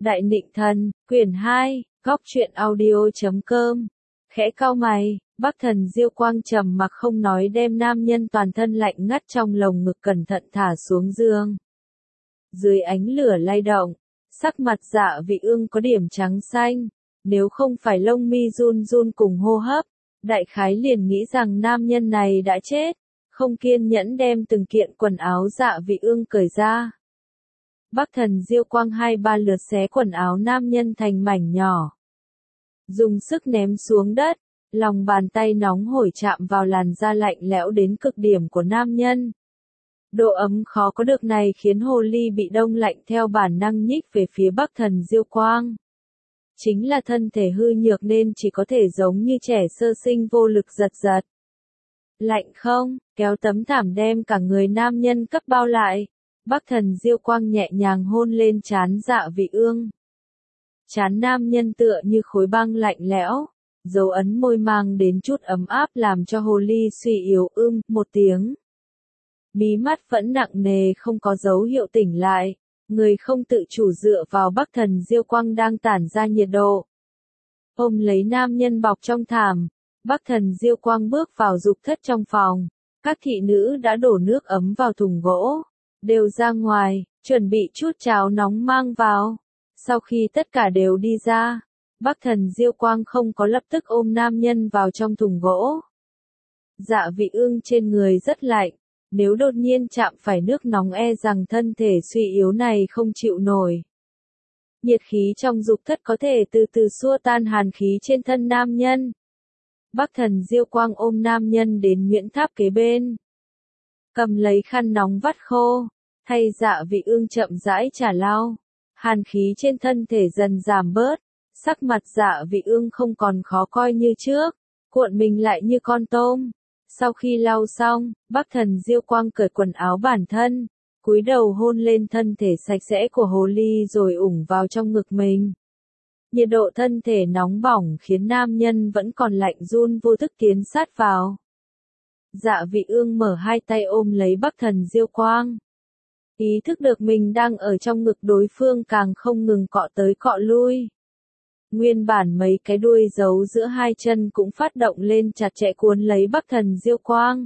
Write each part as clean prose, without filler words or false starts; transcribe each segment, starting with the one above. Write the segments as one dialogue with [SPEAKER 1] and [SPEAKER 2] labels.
[SPEAKER 1] Đại Nịnh Thần, quyển 2, góc truyện audio.com. Khẽ cau mày, Bắc Thần Diêu Quang trầm mặc không nói, đem nam nhân toàn thân lạnh ngắt trong lồng ngực cẩn thận thả xuống giường. Dưới ánh lửa lay động, sắc mặt Dạ Vị Ương có điểm trắng xanh, nếu không phải lông mi run run cùng hô hấp, đại khái liền nghĩ rằng nam nhân này đã chết, không kiên nhẫn đem từng kiện quần áo Dạ Vị Ương cởi ra. Bắc Thần Diêu Quang 2-3 lượt xé quần áo nam nhân thành mảnh nhỏ, dùng sức ném xuống đất, lòng bàn tay nóng hổi chạm vào làn da lạnh lẽo đến cực điểm của nam nhân. Độ ấm khó có được này khiến hồ ly bị đông lạnh theo bản năng nhích về phía Bắc Thần Diêu Quang. Chính là thân thể hư nhược nên chỉ có thể giống như trẻ sơ sinh vô lực giật giật. Lạnh không, kéo tấm thảm đem cả người nam nhân cấp bao lại. Bắc Thần Diêu Quang nhẹ nhàng hôn lên trán Dạ Vị Ương. Trán nam nhân tựa như khối băng lạnh lẽo, dấu ấn môi mang đến chút ấm áp làm cho hồ ly suy yếu một tiếng. Mí mắt vẫn nặng nề không có dấu hiệu tỉnh lại, người không tự chủ dựa vào Bắc Thần Diêu Quang đang tản ra nhiệt độ. Ôm lấy nam nhân bọc trong thảm, Bắc Thần Diêu Quang bước vào dục thất trong phòng, các thị nữ đã đổ nước ấm vào thùng gỗ, đều ra ngoài, chuẩn bị chút cháo nóng mang vào. Sau khi tất cả đều đi ra, Bắc Thần Diêu Quang không có lập tức ôm nam nhân vào trong thùng gỗ. Dạ Vị Ương trên người rất lạnh, nếu đột nhiên chạm phải nước nóng e rằng thân thể suy yếu này không chịu nổi. Nhiệt khí trong dục thất có thể từ từ xua tan hàn khí trên thân nam nhân. Bắc Thần Diêu Quang ôm nam nhân đến Nguyễn Tháp kế bên, cầm lấy khăn nóng vắt khô, thay Dạ Vị Ương chậm rãi trả lau. Hàn khí trên thân thể dần giảm bớt, sắc mặt Dạ Vị Ương không còn khó coi như trước, cuộn mình lại như con tôm. Sau khi lau xong, Bắc Thần Diêu Quang cởi quần áo bản thân, cúi đầu hôn lên thân thể sạch sẽ của hồ ly rồi ủng vào trong ngực mình. Nhiệt độ thân thể nóng bỏng khiến nam nhân vẫn còn lạnh run vô thức tiến sát vào. Dạ Vị Ương mở hai tay ôm lấy Bắc Thần Diêu Quang. Ý thức được mình đang ở trong ngực đối phương càng không ngừng cọ tới cọ lui. Nguyên bản mấy cái đuôi giấu giữa hai chân cũng phát động lên chặt chẽ cuốn lấy Bắc Thần Diêu Quang.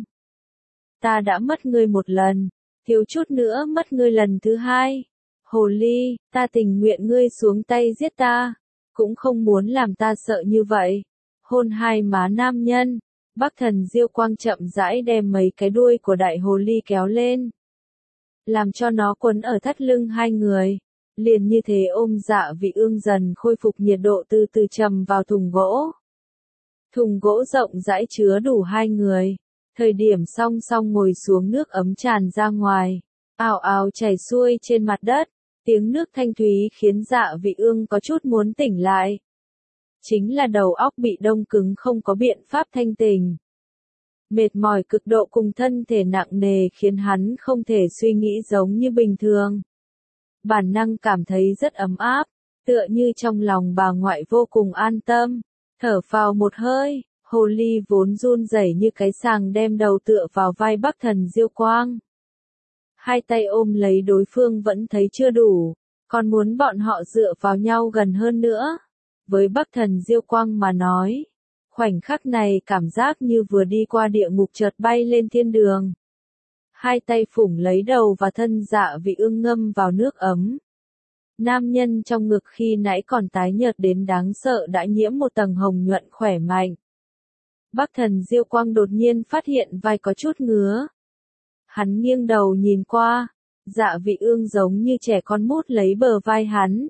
[SPEAKER 1] Ta đã mất ngươi một lần, thiếu chút nữa mất ngươi lần thứ hai. Hồ ly, ta tình nguyện ngươi xuống tay giết ta, cũng không muốn làm ta sợ như vậy. Hôn hai má nam nhân, Bắc Thần Diêu Quang chậm rãi đem mấy cái đuôi của đại hồ ly kéo lên, làm cho nó quấn ở thắt lưng hai người. Liền như thế ôm Dạ Vị Ương dần khôi phục nhiệt độ từ từ trầm vào thùng gỗ. Thùng gỗ rộng rãi chứa đủ hai người. Thời điểm song song ngồi xuống nước ấm tràn ra ngoài, ào ào chảy xuôi trên mặt đất. Tiếng nước thanh thúy khiến Dạ Vị Ương có chút muốn tỉnh lại. Chính là đầu óc bị đông cứng không có biện pháp thanh tỉnh. Mệt mỏi cực độ cùng thân thể nặng nề khiến hắn không thể suy nghĩ giống như bình thường. Bản năng cảm thấy rất ấm áp, tựa như trong lòng bà ngoại vô cùng an tâm. Thở phào một hơi, hồ ly vốn run rẩy như cái sàng đem đầu tựa vào vai Bắc Thần Diêu Quang. Hai tay ôm lấy đối phương vẫn thấy chưa đủ, còn muốn bọn họ dựa vào nhau gần hơn nữa. Với Bắc Thần Diêu Quang mà nói, khoảnh khắc này cảm giác như vừa đi qua địa ngục chợt bay lên thiên đường. Hai tay phủng lấy đầu và thân Dạ Vị Ương ngâm vào nước ấm. Nam nhân trong ngực khi nãy còn tái nhợt đến đáng sợ đã nhiễm một tầng hồng nhuận khỏe mạnh. Bắc Thần Diêu Quang đột nhiên phát hiện vai có chút ngứa. Hắn nghiêng đầu nhìn qua, Dạ Vị Ương giống như trẻ con mút lấy bờ vai hắn.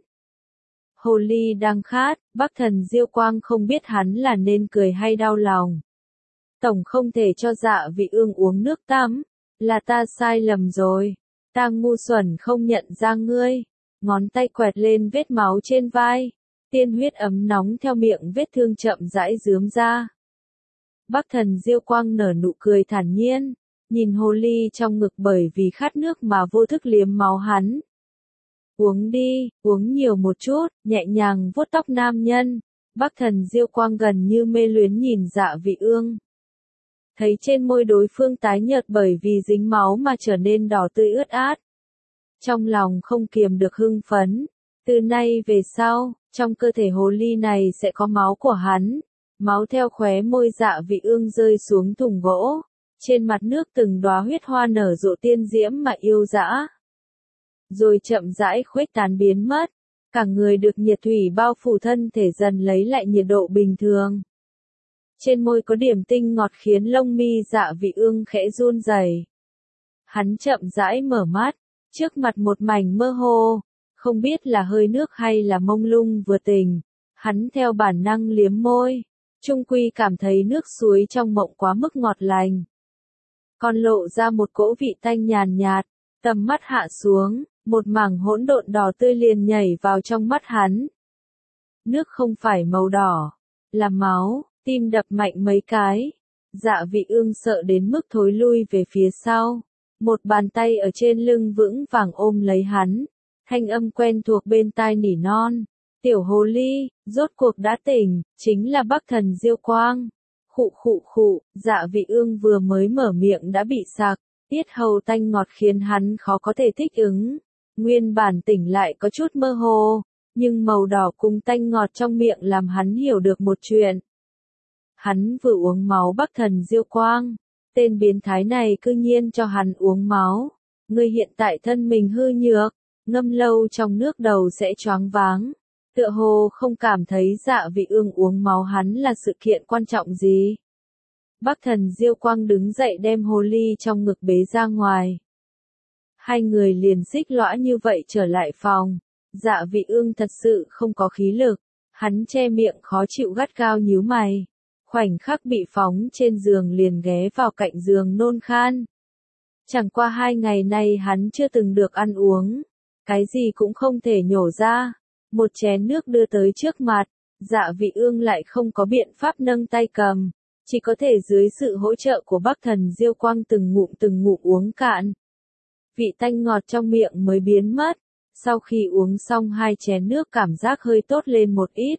[SPEAKER 1] Hồ ly đang khát, Bắc Thần Diêu Quang không biết hắn là nên cười hay đau lòng. Tổng không thể cho Dạ Vị Ương uống nước tắm, là ta sai lầm rồi, ta ngu xuẩn không nhận ra ngươi. Ngón tay quẹt lên vết máu trên vai, tiên huyết ấm nóng theo miệng vết thương chậm rãi rướm ra. Bắc Thần Diêu Quang nở nụ cười thản nhiên, nhìn hồ ly trong ngực bởi vì khát nước mà vô thức liếm máu hắn. Uống đi, uống nhiều một chút, nhẹ nhàng vuốt tóc nam nhân. Bắc Thần Diêu Quang gần như mê luyến nhìn Dạ Vị Ương. Thấy trên môi đối phương tái nhợt bởi vì dính máu mà trở nên đỏ tươi ướt át. Trong lòng không kiềm được hưng phấn, Từ nay về sau, trong cơ thể hồ ly này sẽ có máu của hắn. Máu theo khóe môi Dạ Vị Ương rơi xuống thùng gỗ. Trên mặt nước từng đóa huyết hoa nở rộ tiên diễm mà yêu dã. Rồi chậm rãi khuếch tán biến mất. Cả người được nhiệt thủy bao phủ, thân thể dần lấy lại nhiệt độ bình thường. Trên môi có điểm tinh ngọt khiến lông mi Dạ Vị Ương khẽ run rẩy. Hắn chậm rãi mở mắt, trước mặt một mảnh mơ hồ, không biết là hơi nước hay là mông lung vừa tỉnh. Hắn theo bản năng liếm môi, chung quy cảm thấy nước suối trong mộng quá mức ngọt lành. Còn lộ ra một cỗ vị tanh nhàn nhạt, tầm mắt hạ xuống, một mảng hỗn độn đỏ tươi liền nhảy vào trong mắt hắn. Nước không phải màu đỏ, là máu, tim đập mạnh mấy cái. Dạ Vị Ương sợ đến mức thối lui về phía sau. Một bàn tay ở trên lưng vững vàng ôm lấy hắn. Thanh âm quen thuộc bên tai nỉ non. Tiểu hồ ly, rốt cuộc đã tỉnh, chính là Bắc Thần Diêu Quang. Khụ khụ khụ, Dạ Vị Ương vừa mới mở miệng đã bị sặc. Tiết hầu tanh ngọt khiến hắn khó có thể thích ứng. Nguyên bản tỉnh lại có chút mơ hồ, nhưng màu đỏ cùng tanh ngọt trong miệng làm hắn hiểu được một chuyện. Hắn vừa uống máu Bắc Thần Diêu Quang, tên biến thái này cư nhiên cho hắn uống máu. Người hiện tại thân mình hư nhược, ngâm lâu trong nước đầu sẽ choáng váng. Tựa hồ không cảm thấy Dạ Vị Ương uống máu hắn là sự kiện quan trọng gì. Bắc Thần Diêu Quang đứng dậy đem hồ ly trong ngực bế ra ngoài. Hai người liền xích lõa như vậy trở lại phòng. Dạ Vị Ương thật sự không có khí lực. Hắn che miệng khó chịu gắt gao nhíu mày. Khoảnh khắc bị phóng trên giường liền ghé vào cạnh giường nôn khan. Chẳng qua 2 ngày nay hắn chưa từng được ăn uống. Cái gì cũng không thể nhổ ra. Một chén nước đưa tới trước mặt. Dạ Vị Ương lại không có biện pháp nâng tay cầm. Chỉ có thể dưới sự hỗ trợ của Bắc Thần Diêu Quang từng ngụm uống cạn. Vị tanh ngọt trong miệng mới biến mất. Sau khi uống xong 2 chén nước cảm giác hơi tốt lên một ít.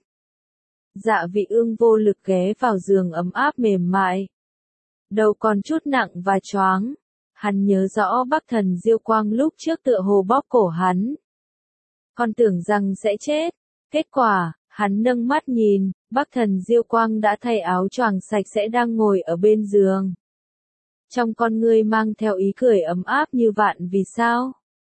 [SPEAKER 1] Dạ Vị Ương vô lực ghé vào giường ấm áp mềm mại. Đầu còn chút nặng và choáng. Hắn nhớ rõ Bắc Thần Diêu Quang lúc trước tựa hồ bóp cổ hắn. Còn tưởng rằng sẽ chết. Kết quả, hắn nâng mắt nhìn, Bắc Thần Diêu Quang đã thay áo choàng sạch sẽ đang ngồi ở bên giường. Trong con ngươi mang theo ý cười ấm áp như vạn vì sao.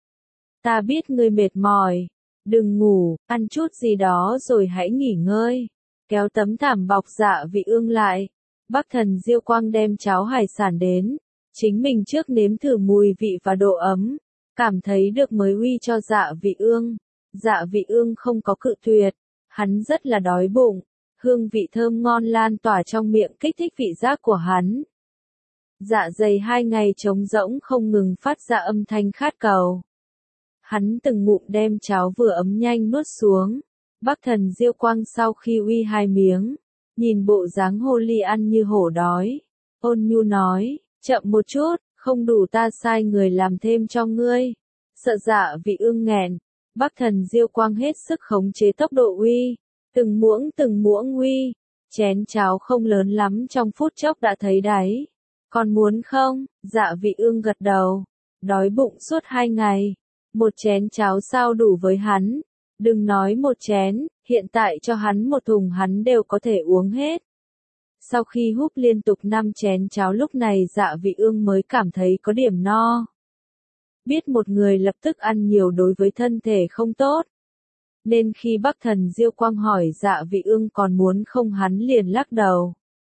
[SPEAKER 1] Ta biết ngươi mệt mỏi. Đừng ngủ, ăn chút gì đó rồi hãy nghỉ ngơi. Kéo tấm thảm bọc Dạ Vị Ương lại. Bắc Thần Diêu Quang đem cháo hải sản đến. Chính mình trước nếm thử mùi vị và độ ấm. Cảm thấy được mới uy cho Dạ Vị Ương. Dạ Vị Ương không có cự tuyệt. Hắn rất là đói bụng. Hương vị thơm ngon lan tỏa trong miệng kích thích vị giác của hắn. Dạ dày 2 ngày trống rỗng không ngừng phát ra âm thanh khát cầu. Hắn từng ngụm đem cháo vừa ấm nhanh nuốt xuống. Bắc Thần Diêu Quang sau khi uy 2 miếng, nhìn bộ dáng hồ ly ăn như hổ đói. Ôn nhu nói, chậm một chút, không đủ ta sai người làm thêm cho ngươi. Sợ Dạ Vị Ương nghẹn, Bắc Thần Diêu Quang hết sức khống chế tốc độ uy. Từng muỗng uy. Chén cháo không lớn lắm trong phút chốc đã thấy đáy. Còn muốn không? Dạ Vị Ương gật đầu. Đói bụng suốt 2 ngày. Một chén cháo sao đủ với hắn. Đừng nói một chén, hiện tại cho hắn một thùng hắn đều có thể uống hết. Sau khi húp liên tục 5 chén cháo lúc này Dạ Vị Ương mới cảm thấy có điểm no. Biết một người lập tức ăn nhiều đối với thân thể không tốt. Nên khi Bắc Thần Diêu Quang hỏi Dạ Vị Ương còn muốn không hắn liền lắc đầu.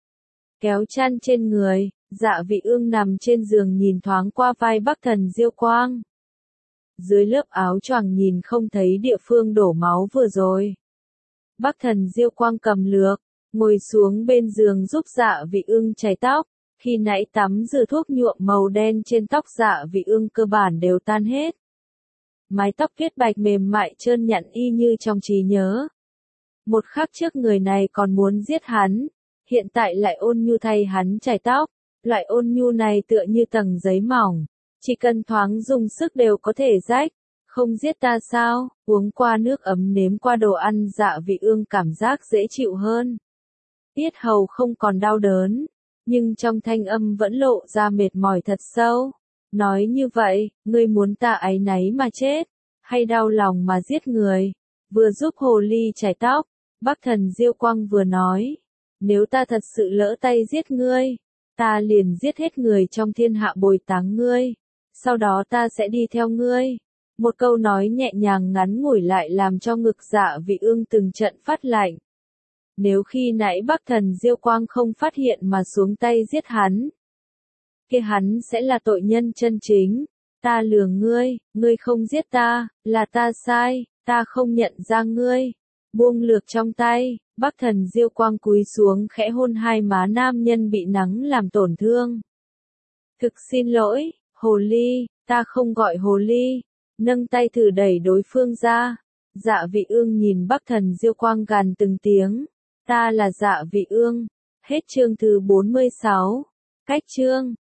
[SPEAKER 1] Kéo chăn trên người, Dạ Vị Ương nằm trên giường nhìn thoáng qua vai Bắc Thần Diêu Quang. Dưới lớp áo choàng nhìn không thấy địa phương đổ máu vừa rồi. Bắc Thần Diêu Quang cầm lược, ngồi xuống bên giường giúp Dạ Vị Ương chải tóc. Khi nãy tắm rửa thuốc nhuộm màu đen trên tóc Dạ Vị Ương cơ bản đều tan hết. Mái tóc viết bạch mềm mại trơn nhẵn y như trong trí nhớ. Một khắc trước người này còn muốn giết hắn, hiện tại lại ôn nhu thay hắn chải tóc. Loại ôn nhu này tựa như tầng giấy mỏng, chỉ cần thoáng dùng sức đều có thể rách. Không giết ta sao? Uống qua nước ấm nếm qua đồ ăn Dạ Vị Ương cảm giác dễ chịu hơn. Tiết hầu không còn đau đớn, nhưng trong thanh âm vẫn lộ ra mệt mỏi thật sâu. Nói như vậy, ngươi muốn ta áy náy mà chết, hay đau lòng mà giết người? vừa giúp hồ ly chải tóc, Bắc Thần Diêu Quang vừa nói, nếu ta thật sự lỡ tay giết ngươi, ta liền giết hết người trong thiên hạ bồi táng ngươi, sau đó ta sẽ đi theo ngươi. Một câu nói nhẹ nhàng ngắn ngủi lại làm cho ngực Dạ Vị Ương từng trận phát lạnh. Nếu khi nãy Bắc Thần Diêu Quang không phát hiện mà xuống tay giết hắn, kia hắn sẽ là tội nhân chân chính. Ta lừa ngươi, ngươi không giết ta, là ta sai, ta không nhận ra ngươi. Buông lược trong tay, Bắc Thần Diêu Quang cúi xuống khẽ hôn hai má nam nhân bị nắng làm tổn thương. Thực xin lỗi, hồ ly, ta không gọi hồ ly. Nâng tay thử đẩy đối phương ra. Dạ Vị Ương nhìn Bắc Thần Diêu Quang gằn từng tiếng. Ta là Dạ Vị Ương. Hết chương thứ 46. Cách chương.